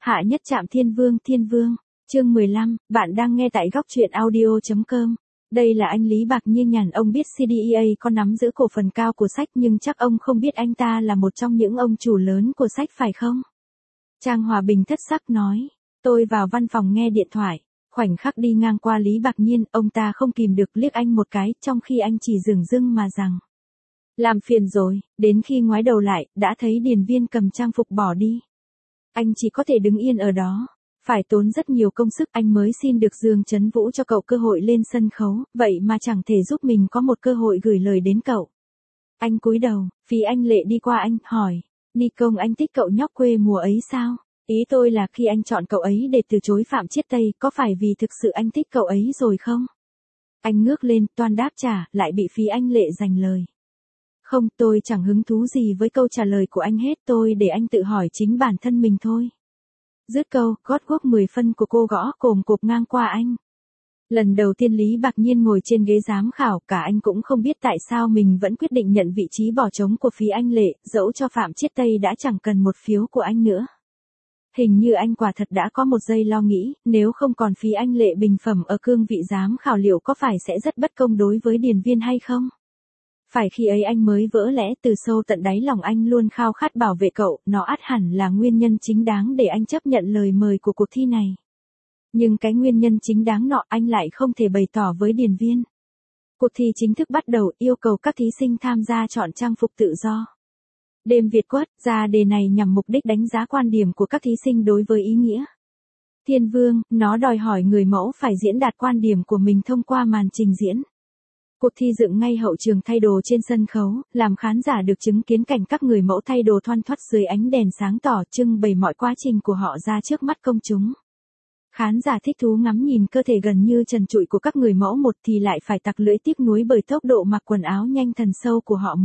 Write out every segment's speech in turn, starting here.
Hạ nhất trạm Thiên Vương, chương 15, bạn đang nghe tại góc truyện audio.com. Đây là anh Lý Bạc Nhiên nhàn, ông biết CDEA có nắm giữ cổ phần cao của sách nhưng chắc ông không biết anh ta là một trong những ông chủ lớn của sách phải không? Trang Hòa Bình thất sắc nói, tôi vào văn phòng nghe điện thoại, khoảnh khắc đi ngang qua Lý Bạc Nhiên, ông ta không kìm được liếc anh một cái, trong khi anh chỉ dửng dưng mà rằng. Làm phiền rồi, đến khi ngoái đầu lại, đã thấy Điền Viên cầm trang phục bỏ đi. Anh chỉ có thể đứng yên ở đó. Phải tốn rất nhiều công sức anh mới xin được Dương Trấn Vũ cho cậu cơ hội lên sân khấu, vậy mà chẳng thể giúp mình có một cơ hội gửi lời đến cậu. Anh cúi đầu, Phí Anh Lệ đi qua anh, hỏi, Ni Công anh thích cậu nhóc quê mùa ấy sao? Ý tôi là khi anh chọn cậu ấy để từ chối Phạm Chiết Tây, có phải vì thực sự anh thích cậu ấy rồi không? Anh ngước lên, toan đáp trả, lại bị Phí Anh Lệ giành lời. Không, tôi chẳng hứng thú gì với câu trả lời của anh hết, tôi để anh tự hỏi chính bản thân mình thôi. Dứt câu, gót guốc 10 phân của cô gõ cồm cộp ngang qua anh. Lần đầu tiên Lý Bạc Nhiên ngồi trên ghế giám khảo, cả anh cũng không biết tại sao mình vẫn quyết định nhận vị trí bỏ trống của Phí Anh Lệ, dẫu cho Phạm Chiết Tây đã chẳng cần một phiếu của anh nữa. Hình như anh quả thật đã có một giây lo nghĩ, nếu không còn Phí Anh Lệ bình phẩm ở cương vị giám khảo liệu có phải sẽ rất bất công đối với Điền Viên hay không? Phải khi ấy anh mới vỡ lẽ, từ sâu tận đáy lòng anh luôn khao khát bảo vệ cậu, nó ắt hẳn là nguyên nhân chính đáng để anh chấp nhận lời mời của cuộc thi này. Nhưng cái nguyên nhân chính đáng nọ anh lại không thể bày tỏ với Điền Viên. Cuộc thi chính thức bắt đầu, yêu cầu các thí sinh tham gia chọn trang phục tự do. Đêm Việt Quất ra đề này nhằm mục đích đánh giá quan điểm của các thí sinh đối với ý nghĩa Thiên Vương, nó đòi hỏi người mẫu phải diễn đạt quan điểm của mình thông qua màn trình diễn. Cuộc thi dựng ngay hậu trường thay đồ trên sân khấu, làm khán giả được chứng kiến cảnh các người mẫu thay đồ thoăn thoắt dưới ánh đèn sáng tỏ, trưng bày mọi quá trình của họ ra trước mắt công chúng. Khán giả thích thú ngắm nhìn cơ thể gần như trần trụi của các người mẫu, một thì lại phải tặc lưỡi tiếc nuối bởi tốc độ mặc quần áo nhanh thần sâu của họ.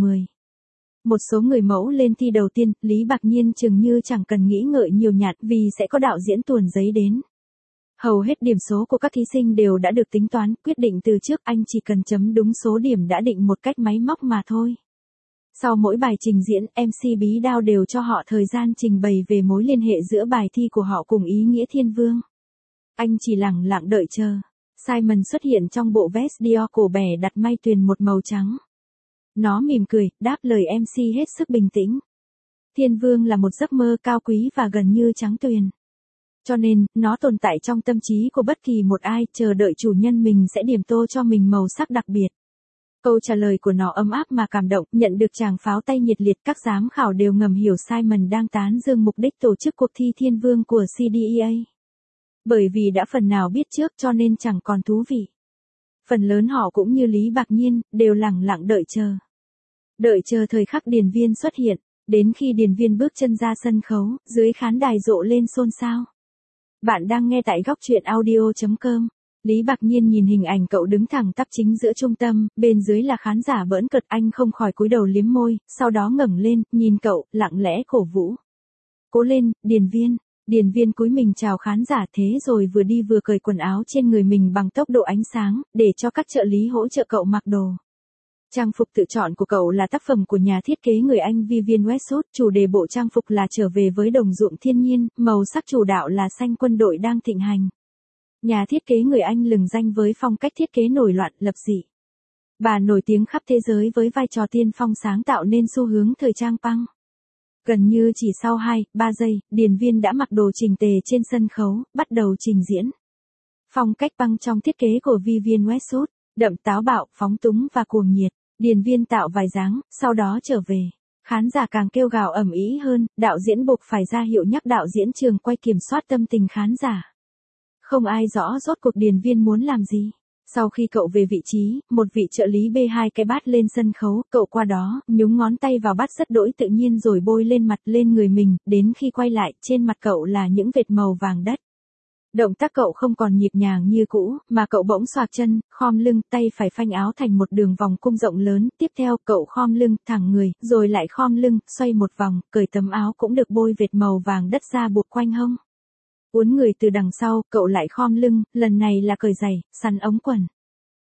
Một số người mẫu lên thi đầu tiên, Lý Bạc Nhiên chừng như chẳng cần nghĩ ngợi nhiều nhặt vì sẽ có đạo diễn tuồn giấy đến. Hầu hết điểm số của các thí sinh đều đã được tính toán, quyết định từ trước, anh chỉ cần chấm đúng số điểm đã định một cách máy móc mà thôi. Sau mỗi bài trình diễn, MC Bí Đao đều cho họ thời gian trình bày về mối liên hệ giữa bài thi của họ cùng ý nghĩa Thiên Vương. Anh chỉ lẳng lặng đợi chờ. Simon xuất hiện trong bộ vest Dior cổ bẻ đặt may tuyền một màu trắng. Nó mỉm cười, đáp lời MC hết sức bình tĩnh. Thiên Vương là một giấc mơ cao quý và gần như trắng tuyền. Cho nên, nó tồn tại trong tâm trí của bất kỳ một ai, chờ đợi chủ nhân mình sẽ điểm tô cho mình màu sắc đặc biệt. Câu trả lời của nó ấm áp mà cảm động, nhận được tràng pháo tay nhiệt liệt, các giám khảo đều ngầm hiểu Simon đang tán dương mục đích tổ chức cuộc thi Thiên Vương của CDEA. Bởi vì đã phần nào biết trước cho nên chẳng còn thú vị. Phần lớn họ cũng như Lý Bạc Nhiên, đều lẳng lặng đợi chờ. Đợi chờ thời khắc Điền Viên xuất hiện, đến khi Điền Viên bước chân ra sân khấu, dưới khán đài rộ lên xôn xao. Bạn đang nghe tại góc truyện audio.com. Lý Bạc Nhiên nhìn hình ảnh cậu đứng thẳng tắp chính giữa trung tâm, bên dưới là khán giả bỡn cợt, anh không khỏi cúi đầu liếm môi, sau đó ngẩng lên, nhìn cậu, lặng lẽ cổ vũ. Cố lên, Điền Viên. Điền Viên cúi mình chào khán giả, thế rồi vừa đi vừa cởi quần áo trên người mình bằng tốc độ ánh sáng, để cho các trợ lý hỗ trợ cậu mặc đồ. Trang phục tự chọn của cậu là tác phẩm của nhà thiết kế người Anh Vivienne Westwood, chủ đề bộ trang phục là trở về với đồng ruộng thiên nhiên, màu sắc chủ đạo là xanh quân đội đang thịnh hành. Nhà thiết kế người Anh lừng danh với phong cách thiết kế nổi loạn, lập dị. Bà nổi tiếng khắp thế giới với vai trò tiên phong sáng tạo nên xu hướng thời trang punk. Gần như chỉ sau 2-3 giây, Điền Viên đã mặc đồ chỉnh tề trên sân khấu, bắt đầu trình diễn. Phong cách punk trong thiết kế của Vivienne Westwood, đậm táo bạo, phóng túng và cuồng nhiệt. Điền Viên tạo vài dáng, sau đó trở về. Khán giả càng kêu gào ầm ĩ hơn, đạo diễn buộc phải ra hiệu nhắc đạo diễn trường quay kiểm soát tâm tình khán giả. Không ai rõ rốt cuộc Điền Viên muốn làm gì. Sau khi cậu về vị trí, một vị trợ lý bê hai cái bát lên sân khấu, cậu qua đó, nhúng ngón tay vào bát rất đỗi tự nhiên rồi bôi lên mặt lên người mình, đến khi quay lại, trên mặt cậu là những vệt màu vàng đất. Động tác cậu không còn nhịp nhàng như cũ, mà cậu bỗng xoạc chân, khom lưng, tay phải phanh áo thành một đường vòng cung rộng lớn, tiếp theo cậu khom lưng, thẳng người, rồi lại khom lưng, xoay một vòng, cởi tấm áo cũng được bôi vệt màu vàng đất ra buộc quanh hông. Uốn người từ đằng sau, cậu lại khom lưng, lần này là cởi giày, sắn ống quần.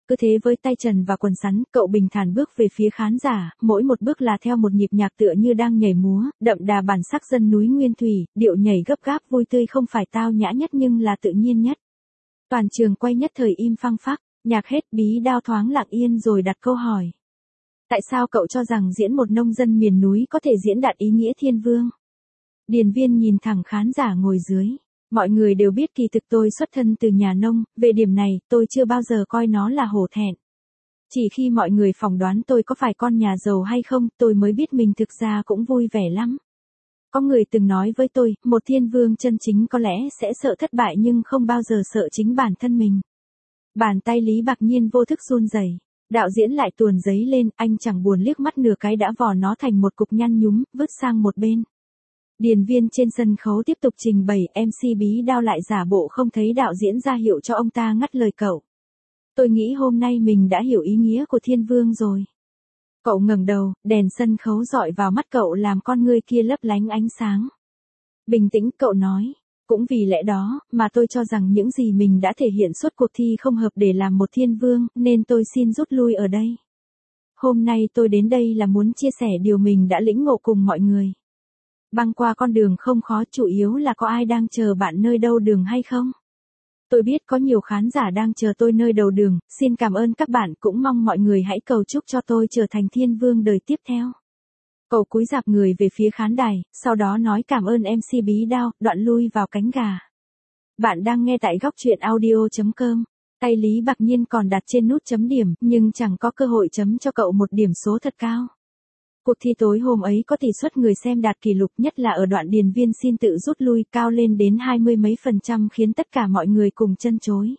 Cứ thế với tay trần và quần sắn, cậu bình thản bước về phía khán giả, mỗi một bước là theo một nhịp nhạc tựa như đang nhảy múa, đậm đà bản sắc dân núi nguyên thủy, điệu nhảy gấp gáp vui tươi không phải tao nhã nhất nhưng là tự nhiên nhất. Toàn trường quay nhất thời im phăng phắc, nhạc hết Bí Đao thoáng lặng yên rồi đặt câu hỏi. Tại sao cậu cho rằng diễn một nông dân miền núi có thể diễn đạt ý nghĩa thiên vương? Điền Viên nhìn thẳng khán giả ngồi dưới. Mọi người đều biết kỳ thực tôi xuất thân từ nhà nông, về điểm này tôi chưa bao giờ coi nó là hổ thẹn. Chỉ khi mọi người phỏng đoán tôi có phải con nhà giàu hay không, tôi mới biết mình thực ra cũng vui vẻ lắm. Có người từng nói với tôi, một thiên vương chân chính có lẽ sẽ sợ thất bại nhưng không bao giờ sợ chính bản thân mình. Bàn tay Lý Bạc Nhiên vô thức run rẩy. Đạo diễn lại tuồn giấy lên, anh chẳng buồn liếc mắt nửa cái đã vò nó thành một cục nhăn nhúm, vứt sang một bên. Điền Viên trên sân khấu tiếp tục trình bày, MC Bí Đao lại giả bộ không thấy đạo diễn ra hiệu cho ông ta ngắt lời cậu. Tôi nghĩ hôm nay mình đã hiểu ý nghĩa của thiên vương rồi. Cậu ngẩng đầu, đèn sân khấu dọi vào mắt cậu làm con ngươi kia lấp lánh ánh sáng. Bình tĩnh, cậu nói. Cũng vì lẽ đó, mà tôi cho rằng những gì mình đã thể hiện suốt cuộc thi không hợp để làm một thiên vương, nên tôi xin rút lui ở đây. Hôm nay tôi đến đây là muốn chia sẻ điều mình đã lĩnh ngộ cùng mọi người. Băng qua con đường không khó, chủ yếu là có ai đang chờ bạn nơi đâu đường hay không? Tôi biết có nhiều khán giả đang chờ tôi nơi đầu đường, xin cảm ơn các bạn, cũng mong mọi người hãy cầu chúc cho tôi trở thành thiên vương đời tiếp theo. Cậu cúi rạp người về phía khán đài, sau đó nói cảm ơn MC Bí Đao, đoạn lui vào cánh gà. Bạn đang nghe tại góc truyện audio.com. Tay Lý Bạc Nhiên còn đặt trên nút chấm điểm, nhưng chẳng có cơ hội chấm cho cậu một điểm số thật cao. Cuộc thi tối hôm ấy có tỷ suất người xem đạt kỷ lục, nhất là ở đoạn Điền Viên xin tự rút lui, cao lên đến 20 mấy %, khiến tất cả mọi người cùng chân chối.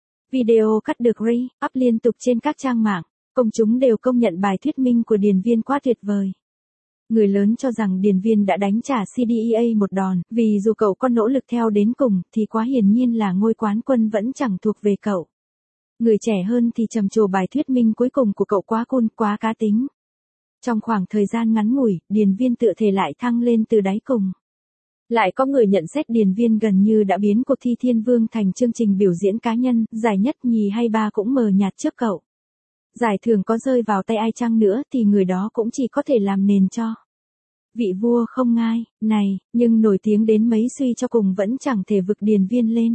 Video cắt được re-up liên tục trên các trang mạng, công chúng đều công nhận bài thuyết minh của Điền Viên quá tuyệt vời. Người lớn cho rằng Điền Viên đã đánh trả CDEA một đòn, vì dù cậu có nỗ lực theo đến cùng, thì quá hiển nhiên là ngôi quán quân vẫn chẳng thuộc về cậu. Người trẻ hơn thì trầm trồ bài thuyết minh cuối cùng của cậu quá cool, quá cá tính. Trong khoảng thời gian ngắn ngủi, Điền Viên tựa thể lại thăng lên từ đáy cùng. Lại có người nhận xét Điền Viên gần như đã biến cuộc thi Thiên Vương thành chương trình biểu diễn cá nhân, giải nhất, nhì hay ba cũng mờ nhạt trước cậu. Giải thưởng có rơi vào tay ai chăng nữa thì người đó cũng chỉ có thể làm nền cho vị vua không ngai, này, nhưng nổi tiếng đến mấy suy cho cùng vẫn chẳng thể vực Điền Viên lên.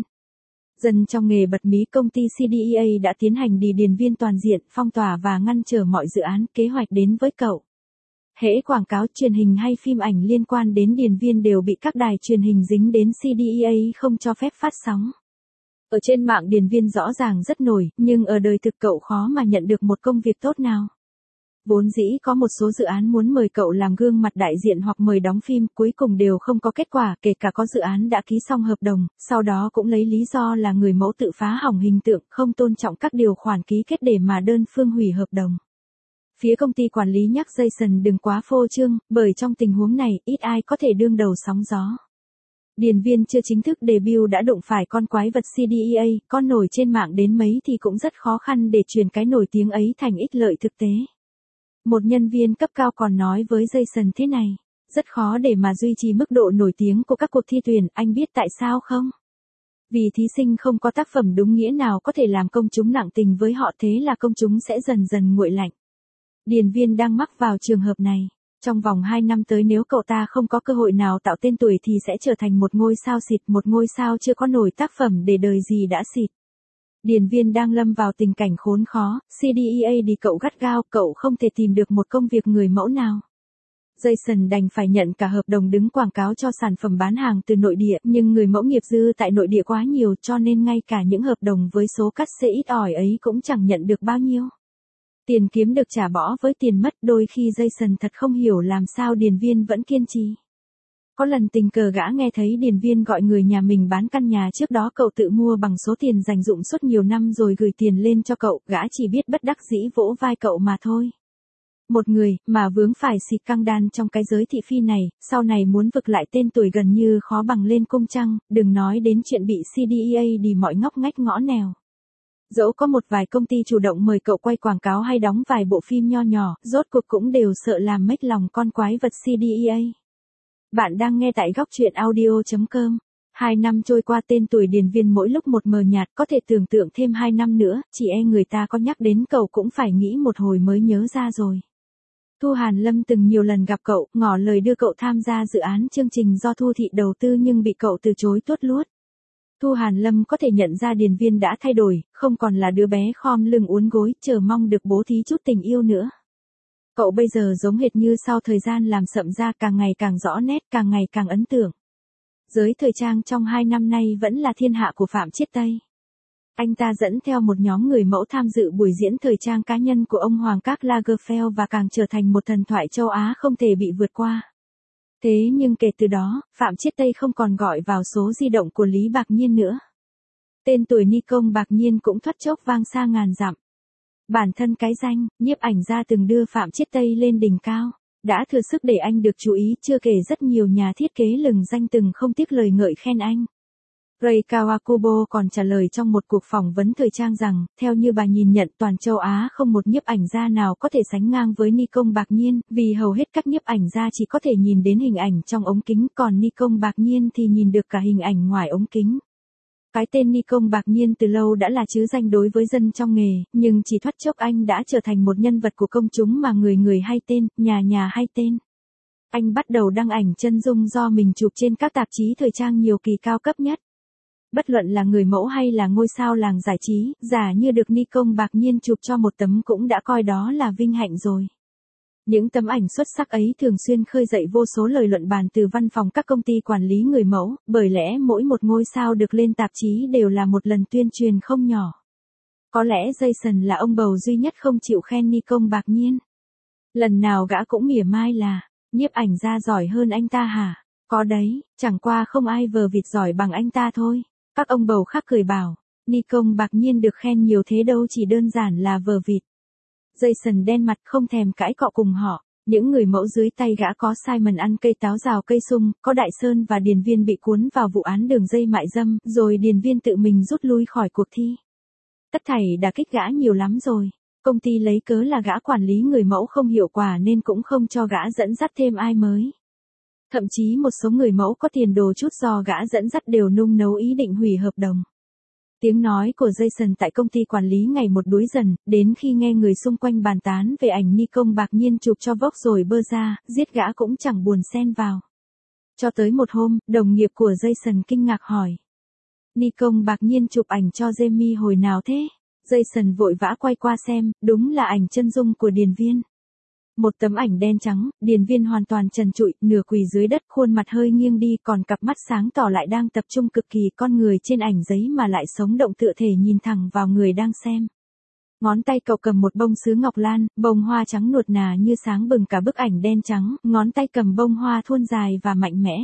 Dần trong nghề bật mí, công ty CDEA đã tiến hành đi Điền Viên toàn diện, phong tỏa và ngăn trở mọi dự án, kế hoạch đến với cậu. Hễ quảng cáo truyền hình hay phim ảnh liên quan đến Điền Viên đều bị các đài truyền hình dính đến CDEA không cho phép phát sóng. Ở trên mạng Điền Viên rõ ràng rất nổi, nhưng ở đời thực cậu khó mà nhận được một công việc tốt nào. Vốn dĩ có một số dự án muốn mời cậu làm gương mặt đại diện hoặc mời đóng phim, cuối cùng đều không có kết quả, kể cả có dự án đã ký xong hợp đồng, sau đó cũng lấy lý do là người mẫu tự phá hỏng hình tượng, không tôn trọng các điều khoản ký kết để mà đơn phương hủy hợp đồng. Phía công ty quản lý nhắc Jason đừng quá phô trương, bởi trong tình huống này, ít ai có thể đương đầu sóng gió. Điền Viên chưa chính thức debut đã đụng phải con quái vật CDEA, con nổi trên mạng đến mấy thì cũng rất khó khăn để truyền cái nổi tiếng ấy thành ích lợi thực tế. Một nhân viên cấp cao còn nói với Jason thế này, rất khó để mà duy trì mức độ nổi tiếng của các cuộc thi tuyển, anh biết tại sao không? Vì thí sinh không có tác phẩm đúng nghĩa nào có thể làm công chúng nặng tình với họ, thế là công chúng sẽ dần dần nguội lạnh. Điền Viên đang mắc vào trường hợp này. Trong vòng 2 năm tới nếu cậu ta không có cơ hội nào tạo tên tuổi thì sẽ trở thành một ngôi sao xịt, một ngôi sao chưa có nổi tác phẩm để đời gì đã xịt. Điền Viên đang lâm vào tình cảnh khốn khó, CDEA đi cậu gắt gao, cậu không thể tìm được một công việc người mẫu nào. Jason đành phải nhận cả hợp đồng đứng quảng cáo cho sản phẩm bán hàng từ nội địa, nhưng người mẫu nghiệp dư tại nội địa quá nhiều cho nên ngay cả những hợp đồng với số cắt xê ít ỏi ấy cũng chẳng nhận được bao nhiêu. Tiền kiếm được trả bỏ với tiền mất, đôi khi Jason thật không hiểu làm sao Điền Viên vẫn kiên trì. Có lần tình cờ gã nghe thấy Điền Viên gọi người nhà mình bán căn nhà trước đó cậu tự mua bằng số tiền dành dụm suốt nhiều năm rồi gửi tiền lên cho cậu, gã chỉ biết bất đắc dĩ vỗ vai cậu mà thôi. Một người mà vướng phải xịt căng đan trong cái giới thị phi này, sau này muốn vực lại tên tuổi gần như khó bằng lên cung trăng, đừng nói đến chuyện bị CDEA đi mọi ngóc ngách ngõ nèo. Dẫu có một vài công ty chủ động mời cậu quay quảng cáo hay đóng vài bộ phim nho nhỏ, rốt cuộc cũng đều sợ làm mếch lòng con quái vật CDEA. Bạn đang nghe tại góc truyện audio.com. 2 năm trôi qua, tên tuổi Điền Viên mỗi lúc một mờ nhạt, có thể tưởng tượng thêm 2 năm nữa, chỉ e người ta có nhắc đến cậu cũng phải nghĩ một hồi mới nhớ ra rồi. Thu Hàn Lâm từng nhiều lần gặp cậu, ngỏ lời đưa cậu tham gia dự án chương trình do Thu Thị đầu tư nhưng bị cậu từ chối tuốt luốt. Thu Hàn Lâm có thể nhận ra Điền Viên đã thay đổi, không còn là đứa bé khom lưng uốn gối, chờ mong được bố thí chút tình yêu nữa. Cậu bây giờ giống hệt như sau thời gian làm sậm da, càng ngày càng rõ nét, càng ngày càng ấn tượng. Giới thời trang trong 2 năm nay vẫn là thiên hạ của Phạm Chiết Tây. Anh ta dẫn theo một nhóm người mẫu tham dự buổi diễn thời trang cá nhân của ông Hoàng Karl Lagerfeld và càng trở thành một thần thoại châu Á không thể bị vượt qua. Thế nhưng kể từ đó, Phạm Chiết Tây không còn gọi vào số di động của Lý Bạc Nhiên nữa. Tên tuổi Ni Công Bạc Nhiên cũng thoát chốc vang xa ngàn dặm. Bản thân cái danh, nhiếp ảnh gia từng đưa Phạm Chiết Tây lên đỉnh cao, đã thừa sức để anh được chú ý, chưa kể rất nhiều nhà thiết kế lừng danh từng không tiếc lời ngợi khen anh. Rei Kawakubo còn trả lời trong một cuộc phỏng vấn thời trang rằng, theo như bà nhìn nhận, toàn châu Á không một nhiếp ảnh gia nào có thể sánh ngang với Ni Công Bạc Nhiên, vì hầu hết các nhiếp ảnh gia chỉ có thể nhìn đến hình ảnh trong ống kính, còn Ni Công Bạc Nhiên thì nhìn được cả hình ảnh ngoài ống kính. Cái tên Ni Công Bạc Nhiên từ lâu đã là trứ danh đối với dân trong nghề, nhưng chỉ thoát chốc anh đã trở thành một nhân vật của công chúng mà người người hay tên, nhà nhà hay tên. Anh bắt đầu đăng ảnh chân dung do mình chụp trên các tạp chí thời trang nhiều kỳ cao cấp nhất. Bất luận là người mẫu hay là ngôi sao làng giải trí, giả như được Ni Công Bạc Nhiên chụp cho một tấm cũng đã coi đó là vinh hạnh rồi. Những tấm ảnh xuất sắc ấy thường xuyên khơi dậy vô số lời luận bàn từ văn phòng các công ty quản lý người mẫu, bởi lẽ mỗi một ngôi sao được lên tạp chí đều là một lần tuyên truyền không nhỏ. Có lẽ Jason là ông bầu duy nhất không chịu khen Ni Công Bạc Nhiên. Lần nào gã cũng mỉa mai là, nhiếp ảnh gia giỏi hơn anh ta hả? Có đấy, chẳng qua không ai vờ vịt giỏi bằng anh ta thôi. Các ông bầu khác cười bảo, Ni Công Bạc Nhiên được khen nhiều thế đâu, chỉ đơn giản là vờ vịt. Jason đen mặt không thèm cãi cọ cùng họ. Những người mẫu dưới tay gã có Simon ăn cây táo rào cây sung, có Đại Sơn và Điền Viên bị cuốn vào vụ án đường dây mại dâm, rồi Điền Viên tự mình rút lui khỏi cuộc thi. Tất thảy đả kích gã nhiều lắm rồi. Công ty lấy cớ là gã quản lý người mẫu không hiệu quả nên cũng không cho gã dẫn dắt thêm ai mới. Thậm chí một số người mẫu có tiền đồ chút do gã dẫn dắt đều nung nấu ý định hủy hợp đồng. Tiếng nói của Jason tại công ty quản lý ngày một đuối dần, đến khi nghe người xung quanh bàn tán về ảnh Ni Công Bạc Nhiên chụp cho Vogue rồi bơ ra, giết gã cũng chẳng buồn xen vào. Cho tới một hôm, đồng nghiệp của Jason kinh ngạc hỏi. Ni Công Bạc Nhiên chụp ảnh cho Jamie hồi nào thế? Jason vội vã quay qua xem, đúng là ảnh chân dung của Điền Viên. Một tấm ảnh đen trắng, Điền Viên hoàn toàn trần trụi, nửa quỳ dưới đất, khuôn mặt hơi nghiêng đi, còn cặp mắt sáng tỏ lại đang tập trung cực kỳ, con người trên ảnh giấy mà lại sống động tựa thể nhìn thẳng vào người đang xem. Ngón tay cậu cầm một bông sứ ngọc lan, bông hoa trắng nuột nà như sáng bừng cả bức ảnh đen trắng, ngón tay cầm bông hoa thuôn dài và mạnh mẽ.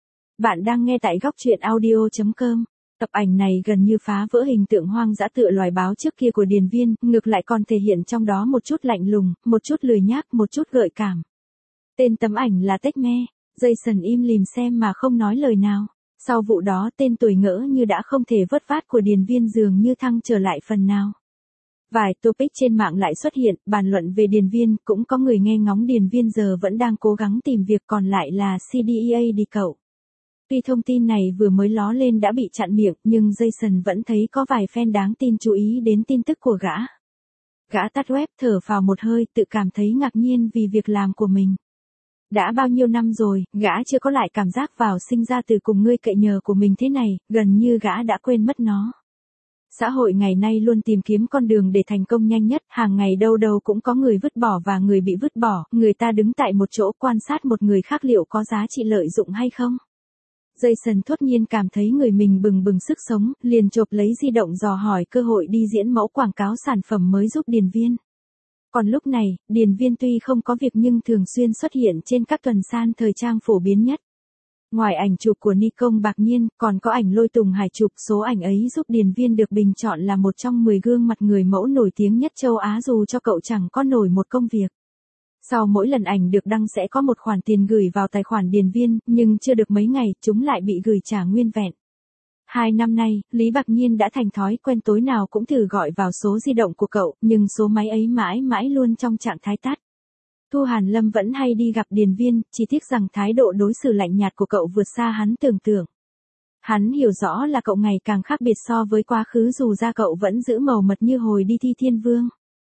Bạn đang nghe tại góc truyện audio.com. Tập ảnh này gần như phá vỡ hình tượng hoang dã tựa loài báo trước kia của Điền Viên, ngược lại còn thể hiện trong đó một chút lạnh lùng, một chút lười nhác, một chút gợi cảm. Tên tấm ảnh là Tech Me. Jason im lìm xem mà không nói lời nào. Sau vụ đó tên tuổi ngỡ như đã không thể vớt vát của Điền Viên dường như thăng trở lại phần nào. Vài topic trên mạng lại xuất hiện, bàn luận về Điền Viên, cũng có người nghe ngóng Điền Viên giờ vẫn đang cố gắng tìm việc, còn lại là CDEA đi cậu. Tuy thông tin này vừa mới ló lên đã bị chặn miệng, nhưng Jason vẫn thấy có vài fan đáng tin chú ý đến tin tức của gã. Gã tắt web, thở phào một hơi, tự cảm thấy ngạc nhiên vì việc làm của mình. Đã bao nhiêu năm rồi, gã chưa có lại cảm giác vào sinh ra từ cùng ngươi cậy nhờ của mình thế này, gần như gã đã quên mất nó. Xã hội ngày nay luôn tìm kiếm con đường để thành công nhanh nhất, hàng ngày đâu đâu cũng có người vứt bỏ và người bị vứt bỏ, người ta đứng tại một chỗ quan sát một người khác liệu có giá trị lợi dụng hay không. Jason thốt nhiên cảm thấy người mình bừng bừng sức sống, liền chộp lấy di động dò hỏi cơ hội đi diễn mẫu quảng cáo sản phẩm mới giúp Điền Viên. Còn lúc này, Điền Viên tuy không có việc nhưng thường xuyên xuất hiện trên các tuần san thời trang phổ biến nhất. Ngoài ảnh chụp của Ni Công Bạc Nhiên, còn có ảnh Lôi Tùng Hải chụp, số ảnh ấy giúp Điền Viên được bình chọn là một trong 10 gương mặt người mẫu nổi tiếng nhất châu Á dù cho cậu chẳng có nổi một công việc. Sau mỗi lần ảnh được đăng sẽ có một khoản tiền gửi vào tài khoản Điền Viên, nhưng chưa được mấy ngày, chúng lại bị gửi trả nguyên vẹn. 2 năm nay, Lý Bạc Nhiên đã thành thói quen tối nào cũng thử gọi vào số di động của cậu, nhưng số máy ấy mãi mãi luôn trong trạng thái tắt. Thu Hàn Lâm vẫn hay đi gặp Điền Viên, chỉ tiếc rằng thái độ đối xử lạnh nhạt của cậu vượt xa hắn tưởng tượng. Hắn hiểu rõ là cậu ngày càng khác biệt so với quá khứ dù ra cậu vẫn giữ màu mật như hồi đi thi thiên vương.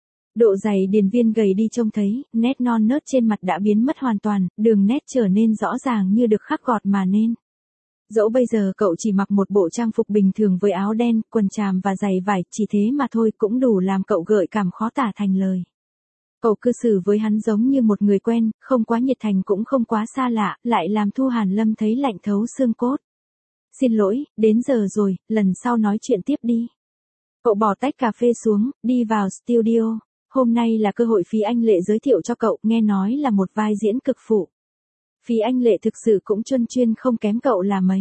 Độ dày Điền Viên gầy đi trông thấy, nét non nớt trên mặt đã biến mất hoàn toàn, đường nét trở nên rõ ràng như được khắc gọt mà nên. Dẫu bây giờ cậu chỉ mặc một bộ trang phục bình thường với áo đen, quần tràm và giày vải, chỉ thế mà thôi cũng đủ làm cậu gợi cảm khó tả thành lời. Cậu cư xử với hắn giống như một người quen, không quá nhiệt thành cũng không quá xa lạ, lại làm Thu Hàn Lâm thấy lạnh thấu xương cốt. Xin lỗi, đến giờ rồi, lần sau nói chuyện tiếp đi. Cậu bỏ tách cà phê xuống, đi vào studio. Hôm nay là cơ hội Phí Anh Lệ giới thiệu cho cậu, nghe nói là một vai diễn cực phụ. Phí Anh Lệ thực sự cũng chuyên không kém cậu là mấy.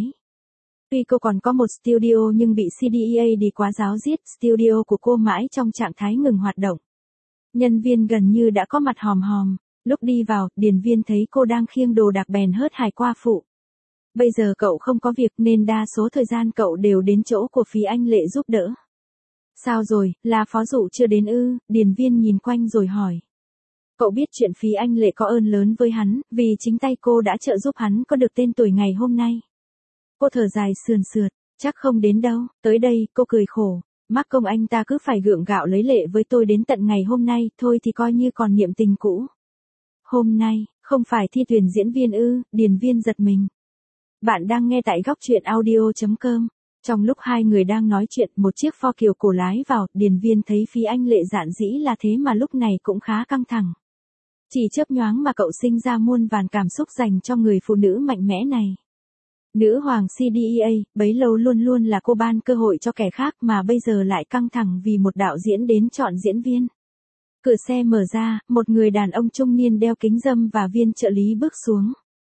Tuy cô còn có một studio nhưng bị CDEA đi quá giáo diết, studio của cô mãi trong trạng thái ngừng hoạt động. Nhân viên gần như đã có mặt hòm hòm, lúc đi vào, Điền Viên thấy cô đang khiêng đồ đạc bèn hớt hải qua phụ. Bây giờ cậu không có việc nên đa số thời gian cậu đều đến chỗ của Phí Anh Lệ giúp đỡ. Sao rồi, là phó dụ chưa đến ư? Điền Viên nhìn quanh rồi hỏi. Cậu biết chuyện Phí Anh Lệ có ơn lớn với hắn, vì chính tay cô đã trợ giúp hắn có được tên tuổi ngày hôm nay. Cô thở dài sườn sượt, chắc không đến đâu, tới đây, cô cười khổ. Mắc công anh ta cứ phải gượng gạo lấy lệ với tôi đến tận ngày hôm nay, thôi thì coi như còn niệm tình cũ. Hôm nay, không phải thi tuyển diễn viên ư? Điền Viên giật mình. Bạn đang nghe tại góc truyện audio.com. Trong lúc hai người đang nói chuyện, một chiếc pho kiều cổ lái vào, Điền Viên thấy Phí Anh Lệ dạn dĩ là thế mà lúc này cũng khá căng thẳng. Chỉ chớp nhoáng mà cậu sinh ra muôn vàn cảm xúc dành cho người phụ nữ mạnh mẽ này. Nữ hoàng CDEA, bấy lâu luôn luôn là cô ban cơ hội cho kẻ khác mà bây giờ lại căng thẳng vì một đạo diễn đến chọn diễn viên. Cửa xe mở ra, một người đàn ông trung niên đeo kính râm và viên trợ lý bước xuống.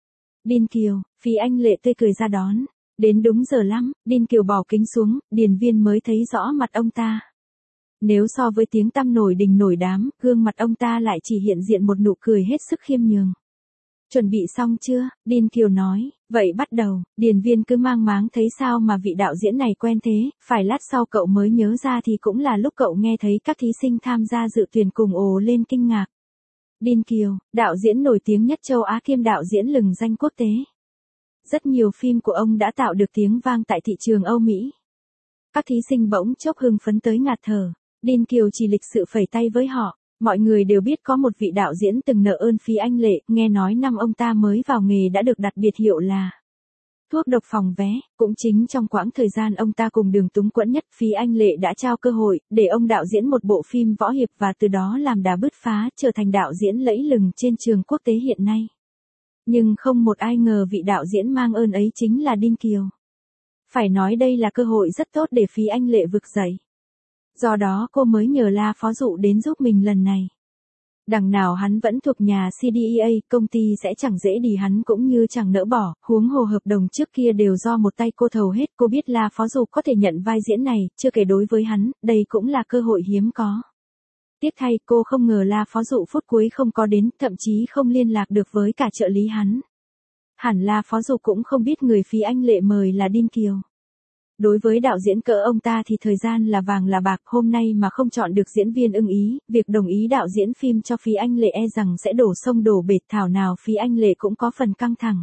Đin Kiều, Phí Anh Lệ tươi cười ra đón. Đến đúng giờ lắm, Đin Kiều bỏ kính xuống, Điền Viên mới thấy rõ mặt ông ta. Nếu so với tiếng tăm nổi đình nổi đám, gương mặt ông ta lại chỉ hiện diện một nụ cười hết sức khiêm nhường. Chuẩn bị xong chưa? Đin Kiều nói, vậy bắt đầu. Điền Viên cứ mang máng thấy sao mà vị đạo diễn này quen thế, phải lát sau cậu mới nhớ ra thì cũng là lúc cậu nghe thấy các thí sinh tham gia dự tuyển cùng ồ lên kinh ngạc. Đin Kiều, đạo diễn nổi tiếng nhất châu Á kiêm đạo diễn lừng danh quốc tế. Rất nhiều phim của ông đã tạo được tiếng vang tại thị trường Âu Mỹ. Các thí sinh bỗng chốc hưng phấn tới ngạt thở. Đin Kiều chỉ lịch sự phẩy tay với họ. Mọi người đều biết có một vị đạo diễn từng nợ ơn Phí Anh Lệ, nghe nói năm ông ta mới vào nghề đã được đặt biệt hiệu là thuốc độc phòng vé. Cũng chính trong quãng thời gian ông ta cùng đường túng quẫn nhất, Phí Anh Lệ đã trao cơ hội để ông đạo diễn một bộ phim võ hiệp và từ đó làm đà bứt phá trở thành đạo diễn lẫy lừng trên trường quốc tế hiện nay. Nhưng không một ai ngờ vị đạo diễn mang ơn ấy chính là Đin Kiều. Phải nói đây là cơ hội rất tốt để Phí Anh Lệ vực dậy. Do đó cô mới nhờ La phó dụ đến giúp mình lần này. Đằng nào hắn vẫn thuộc nhà CDEA, công ty sẽ chẳng dễ đi hắn cũng như chẳng nỡ bỏ, huống hồ hợp đồng trước kia đều do một tay cô thầu hết. Cô biết La phó dụ có thể nhận vai diễn này, chưa kể đối với hắn, đây cũng là cơ hội hiếm có. Tiếc thay, cô không ngờ La phó dụ phút cuối không có đến, thậm chí không liên lạc được với cả trợ lý hắn. Hẳn La phó dụ cũng không biết người Phí Anh Lệ mời là Đin Kiều. Đối với đạo diễn cỡ ông ta thì thời gian là vàng là bạc, hôm nay mà không chọn được diễn viên ưng ý, việc đồng ý đạo diễn phim cho Phí Anh Lệ e rằng sẽ đổ sông đổ bể, thảo nào Phí Anh Lệ cũng có phần căng thẳng.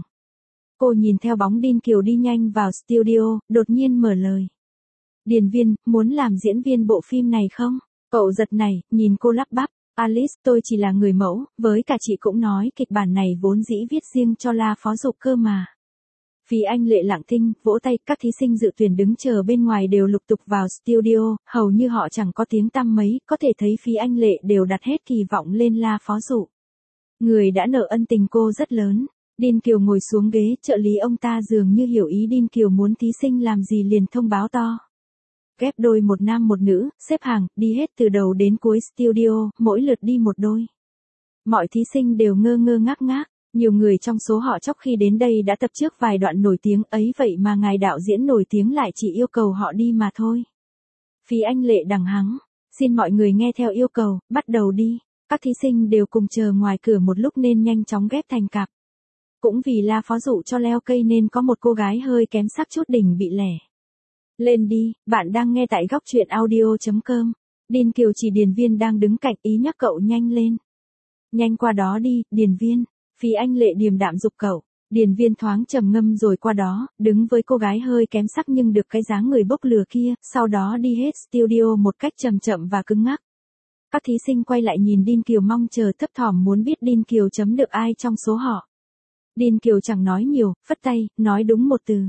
Cô nhìn theo bóng Đin Kiều đi nhanh vào studio, đột nhiên mở lời. Điền Viên, muốn làm diễn viên bộ phim này không? Cậu giật này, nhìn cô lắp bắp. Alice, tôi chỉ là người mẫu, với cả chị cũng nói kịch bản này vốn dĩ viết riêng cho La phó dụ cơ mà. Phí Anh Lệ lặng thinh, vỗ tay, các thí sinh dự tuyển đứng chờ bên ngoài đều lục tục vào studio, hầu như họ chẳng có tiếng tăm mấy, có thể thấy Phí Anh Lệ đều đặt hết kỳ vọng lên La phó dụ. Người đã nợ ân tình cô rất lớn. Đin Kiều ngồi xuống ghế, trợ lý ông ta dường như hiểu ý Đin Kiều muốn thí sinh làm gì liền thông báo to. Ghép đôi một nam một nữ, xếp hàng, đi hết từ đầu đến cuối studio, mỗi lượt đi một đôi. Mọi thí sinh đều ngơ ngơ ngác ngác. Nhiều người trong số họ chốc khi đến đây đã tập trước vài đoạn nổi tiếng ấy vậy mà ngài đạo diễn nổi tiếng lại chỉ yêu cầu họ đi mà thôi. Phí Anh Lệ đằng hắng, xin mọi người nghe theo yêu cầu, bắt đầu đi. Các thí sinh đều cùng chờ ngoài cửa một lúc nên nhanh chóng ghép thành cặp. Cũng vì La phó dụ cho leo cây nên có một cô gái hơi kém sắc chút đỉnh bị lẻ. Lên đi, bạn đang nghe tại góc truyện audio.com. Đin Kiều chỉ Điền Viên đang đứng cạnh, ý nhắc cậu nhanh lên. Nhanh qua đó đi, Điền Viên. Phí Anh Lệ điềm đạm giục cậu. Điền Viên thoáng trầm ngâm rồi qua đó, đứng với cô gái hơi kém sắc nhưng được cái dáng người bốc lửa kia, sau đó đi hết studio một cách chậm chậm và cứng ngắc. Các thí sinh quay lại nhìn Đin Kiều mong chờ thấp thỏm muốn biết Đin Kiều chấm được ai trong số họ. Đin Kiều chẳng nói nhiều, phất tay, nói đúng một từ.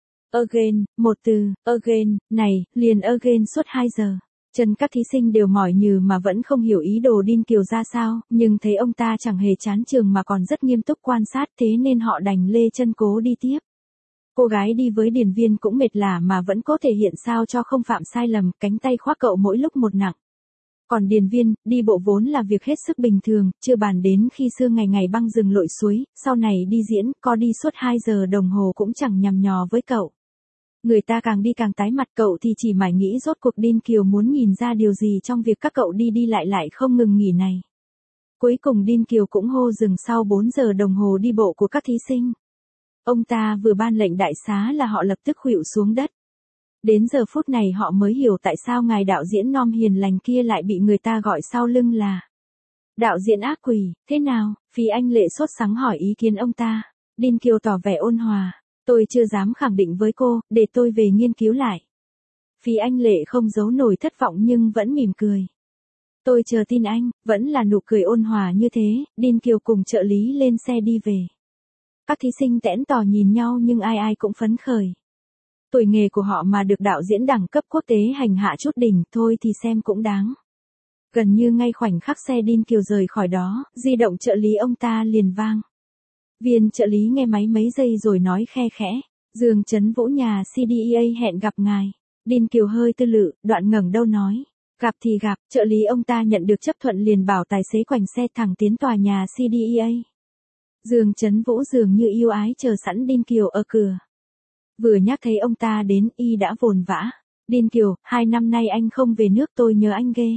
Again, một từ, again, này, liền again suốt 2 giờ. Chân các thí sinh đều mỏi nhừ mà vẫn không hiểu ý đồ Đin Kiều ra sao, nhưng thấy ông ta chẳng hề chán trường mà còn rất nghiêm túc quan sát thế nên họ đành lê chân cố đi tiếp. Cô gái đi với Điền Viên cũng mệt lả mà vẫn cố thể hiện sao cho không phạm sai lầm, cánh tay khoác cậu mỗi lúc một nặng. Còn Điền Viên, đi bộ vốn là việc hết sức bình thường, chưa bàn đến khi xưa ngày ngày băng rừng lội suối, sau này đi diễn, có đi suốt 2 giờ đồng hồ cũng chẳng nhằm nhò với cậu. Người ta càng đi càng tái mặt, cậu thì chỉ mải nghĩ rốt cuộc Đin Kiều muốn nhìn ra điều gì trong việc các cậu đi đi lại không ngừng nghỉ này. Cuối cùng Đin Kiều cũng hô dừng sau 4 giờ đồng hồ đi bộ của các thí sinh. Ông ta vừa ban lệnh đại xá là họ lập tức khuỵu xuống đất. Đến giờ phút này họ mới hiểu tại sao ngài đạo diễn non hiền lành kia lại bị người ta gọi sau lưng là đạo diễn ác quỷ. Thế nào? Phí Anh Lệ sốt sắng hỏi ý kiến ông ta. Đin Kiều tỏ vẻ ôn hòa. Tôi chưa dám khẳng định với cô, để tôi về nghiên cứu lại. Phí Anh Lệ không giấu nổi thất vọng nhưng vẫn mỉm cười. Tôi chờ tin anh, vẫn là nụ cười ôn hòa như thế. Đin Kiều cùng trợ lý lên xe đi về. Các thí sinh tẽn tò nhìn nhau nhưng ai ai cũng phấn khởi. Tuổi nghề của họ mà được đạo diễn đẳng cấp quốc tế hành hạ chút đỉnh thôi thì xem cũng đáng. Gần như ngay khoảnh khắc xe Đin Kiều rời khỏi đó, di động trợ lý ông ta liền vang. Viên trợ lý nghe máy mấy giây rồi nói khe khẽ. Dương Trấn Vũ nhà CDEA hẹn gặp ngài. Đin Kiều hơi tư lự, đoạn ngẩng đầu nói. Gặp thì gặp, trợ lý ông ta nhận được chấp thuận liền bảo tài xế quành xe thẳng tiến tòa nhà CDEA. Dương Trấn Vũ dường như yêu ái chờ sẵn Đin Kiều ở cửa. Vừa nhắc thấy ông ta đến, y đã vồn vã. Đin Kiều, 2 năm nay anh không về nước tôi nhớ anh ghê.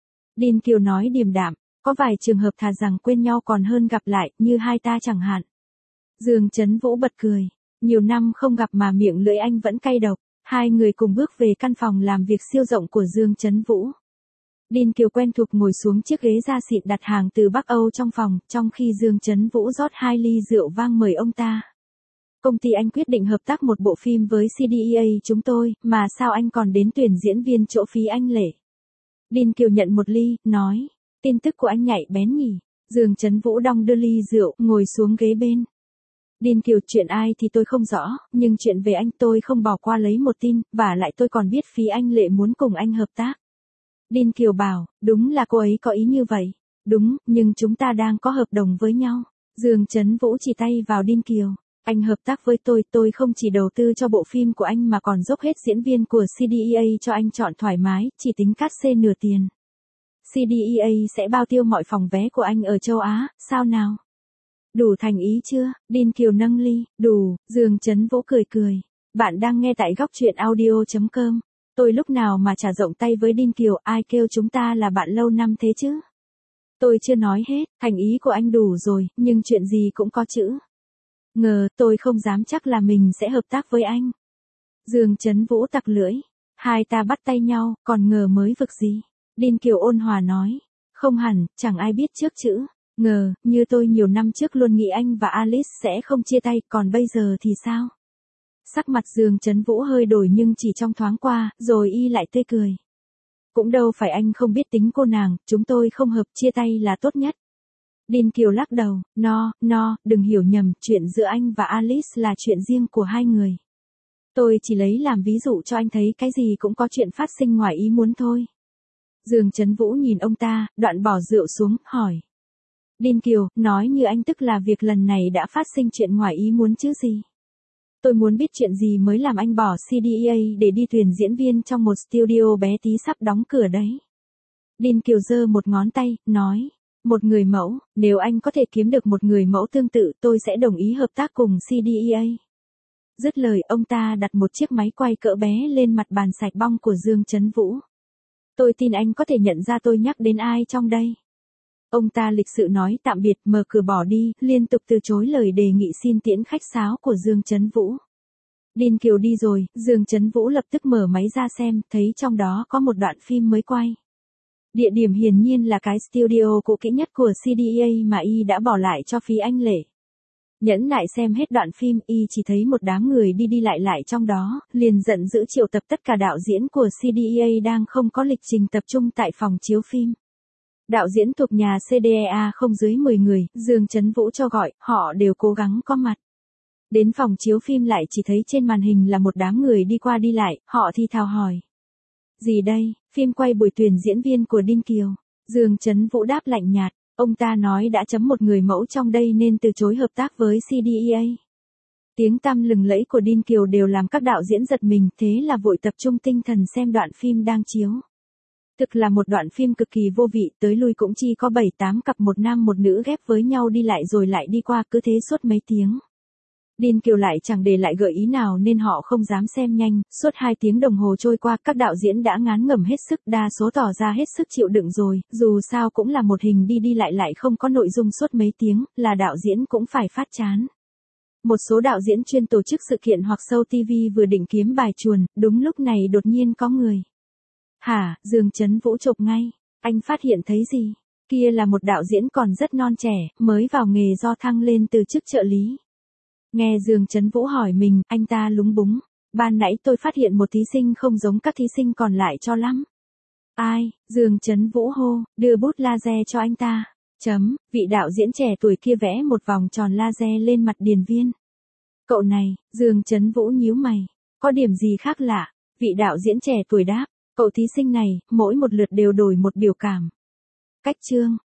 Đin Kiều nói điềm đạm, có vài trường hợp thà rằng quên nhau còn hơn gặp lại, như hai ta chẳng hạn. Dương Trấn Vũ bật cười. Nhiều năm không gặp mà miệng lưỡi anh vẫn cay độc. Hai người cùng bước về căn phòng làm việc siêu rộng của Dương Trấn Vũ. Đin Kiều quen thuộc ngồi xuống chiếc ghế da xịn đặt hàng từ Bắc Âu trong phòng, trong khi Dương Trấn Vũ rót 2 ly rượu vang mời ông ta. Công ty anh quyết định hợp tác một bộ phim với CDEA chúng tôi, mà sao anh còn đến tuyển diễn viên chỗ Phí Anh Lệ? Đin Kiều nhận một ly, nói, tin tức của anh nhạy bén nhỉ. Dương Trấn Vũ đong đưa ly rượu, ngồi xuống ghế bên. Đin Kiều, chuyện ai thì tôi không rõ, nhưng chuyện về anh tôi không bỏ qua lấy một tin, và lại tôi còn biết Phí Anh Lệ muốn cùng anh hợp tác. Đin Kiều bảo, đúng là cô ấy có ý như vậy. Đúng, nhưng chúng ta đang có hợp đồng với nhau. Dương Trấn Vũ chỉ tay vào Đin Kiều. Anh hợp tác với tôi không chỉ đầu tư cho bộ phim của anh mà còn dốc hết diễn viên của CDEA cho anh chọn thoải mái, chỉ tính cát xê nửa tiền. CDEA sẽ bao tiêu mọi phòng vé của anh ở châu Á, sao nào? Đủ thành ý chưa? Đin Kiều nâng ly, đủ. Dương Trấn Vũ cười cười. Bạn đang nghe tại góc truyện audio.com. Tôi lúc nào mà trả rộng tay với Đin Kiều, ai kêu chúng ta là bạn lâu năm thế chứ? Tôi chưa nói hết, thành ý của anh đủ rồi, nhưng chuyện gì cũng có chữ. Ngờ, tôi không dám chắc là mình sẽ hợp tác với anh. Dương Trấn Vũ tặc lưỡi. Hai ta bắt tay nhau, còn ngờ mới vực gì? Đin Kiều ôn hòa nói. Không hẳn, chẳng ai biết trước chữ. Ngờ, như tôi nhiều năm trước luôn nghĩ anh và Alice sẽ không chia tay, còn bây giờ thì sao? Sắc mặt Dương Trấn Vũ hơi đổi nhưng chỉ trong thoáng qua, rồi y lại tươi cười. Cũng đâu phải anh không biết tính cô nàng, chúng tôi không hợp, chia tay là tốt nhất. Đin Kiều lắc đầu, đừng hiểu nhầm, chuyện giữa anh và Alice là chuyện riêng của hai người. Tôi chỉ lấy làm ví dụ cho anh thấy cái gì cũng có chuyện phát sinh ngoài ý muốn thôi. Dương Trấn Vũ nhìn ông ta, đoạn bỏ rượu xuống, hỏi. Đin Kiều, nói như anh tức là việc lần này đã phát sinh chuyện ngoài ý muốn chứ gì? Tôi muốn biết chuyện gì mới làm anh bỏ CDEA để đi tuyển diễn viên trong một studio bé tí sắp đóng cửa đấy. Đin Kiều giơ một ngón tay, nói. Một người mẫu, nếu anh có thể kiếm được một người mẫu tương tự tôi sẽ đồng ý hợp tác cùng CDEA. Dứt lời ông ta đặt một chiếc máy quay cỡ bé lên mặt bàn sạch bong của Dương Trấn Vũ. Tôi tin anh có thể nhận ra tôi nhắc đến ai trong đây. Ông ta lịch sự nói tạm biệt, mở cửa bỏ đi, liên tục từ chối lời đề nghị xin tiễn khách sáo của Dương Trấn Vũ. Đin Kiều đi rồi, Dương Trấn Vũ lập tức mở máy ra xem, thấy trong đó có một đoạn phim mới quay. Địa điểm hiển nhiên là cái studio cũ kỹ nhất của CDEA mà y đã bỏ lại cho Phí Anh Lệ. Nhẫn nại xem hết đoạn phim, y chỉ thấy một đám người đi đi lại lại trong đó, liền giận dữ triệu tập tất cả đạo diễn của CDEA đang không có lịch trình tập trung tại phòng chiếu phim. Đạo diễn thuộc nhà CDEA không dưới 10 người, Dương Chấn Vũ cho gọi, họ đều cố gắng có mặt. Đến phòng chiếu phim lại chỉ thấy trên màn hình là một đám người đi qua đi lại, họ thì thào hỏi. Gì đây, phim quay buổi tuyển diễn viên của Đinh Kiều. Dương Chấn Vũ đáp lạnh nhạt, ông ta nói đã chấm một người mẫu trong đây nên từ chối hợp tác với CDEA. Tiếng tăm lừng lẫy của Đinh Kiều đều làm các đạo diễn giật mình, thế là vội tập trung tinh thần xem đoạn phim đang chiếu. Thực là một đoạn phim cực kỳ vô vị, tới lui cũng chỉ có 7-8 cặp một nam một nữ ghép với nhau đi lại rồi lại đi qua, cứ thế suốt mấy tiếng. Đinh Kiều lại chẳng để lại gợi ý nào nên họ không dám xem nhanh, suốt 2 tiếng đồng hồ trôi qua các đạo diễn đã ngán ngẩm hết sức, đa số tỏ ra hết sức chịu đựng rồi, dù sao cũng là một hình đi đi lại lại không có nội dung suốt mấy tiếng, là đạo diễn cũng phải phát chán. Một số đạo diễn chuyên tổ chức sự kiện hoặc show TV vừa định kiếm bài chuồn, đúng lúc này đột nhiên có người. Hả, Dương Chấn Vũ chộp ngay, anh phát hiện thấy gì? Kia là một đạo diễn còn rất non trẻ, mới vào nghề do thăng lên từ chức trợ lý. Nghe Dương Chấn Vũ hỏi mình, anh ta lúng búng. Ban nãy tôi phát hiện một thí sinh không giống các thí sinh còn lại cho lắm. Ai? Dương Chấn Vũ hô, đưa bút laser cho anh ta. Vị đạo diễn trẻ tuổi kia vẽ một vòng tròn laser lên mặt điền viên. Cậu này, Dương Chấn Vũ nhíu mày. Có điểm gì khác lạ? Vị đạo diễn trẻ tuổi đáp, cậu thí sinh này, mỗi một lượt đều đổi một biểu cảm. Cách chương.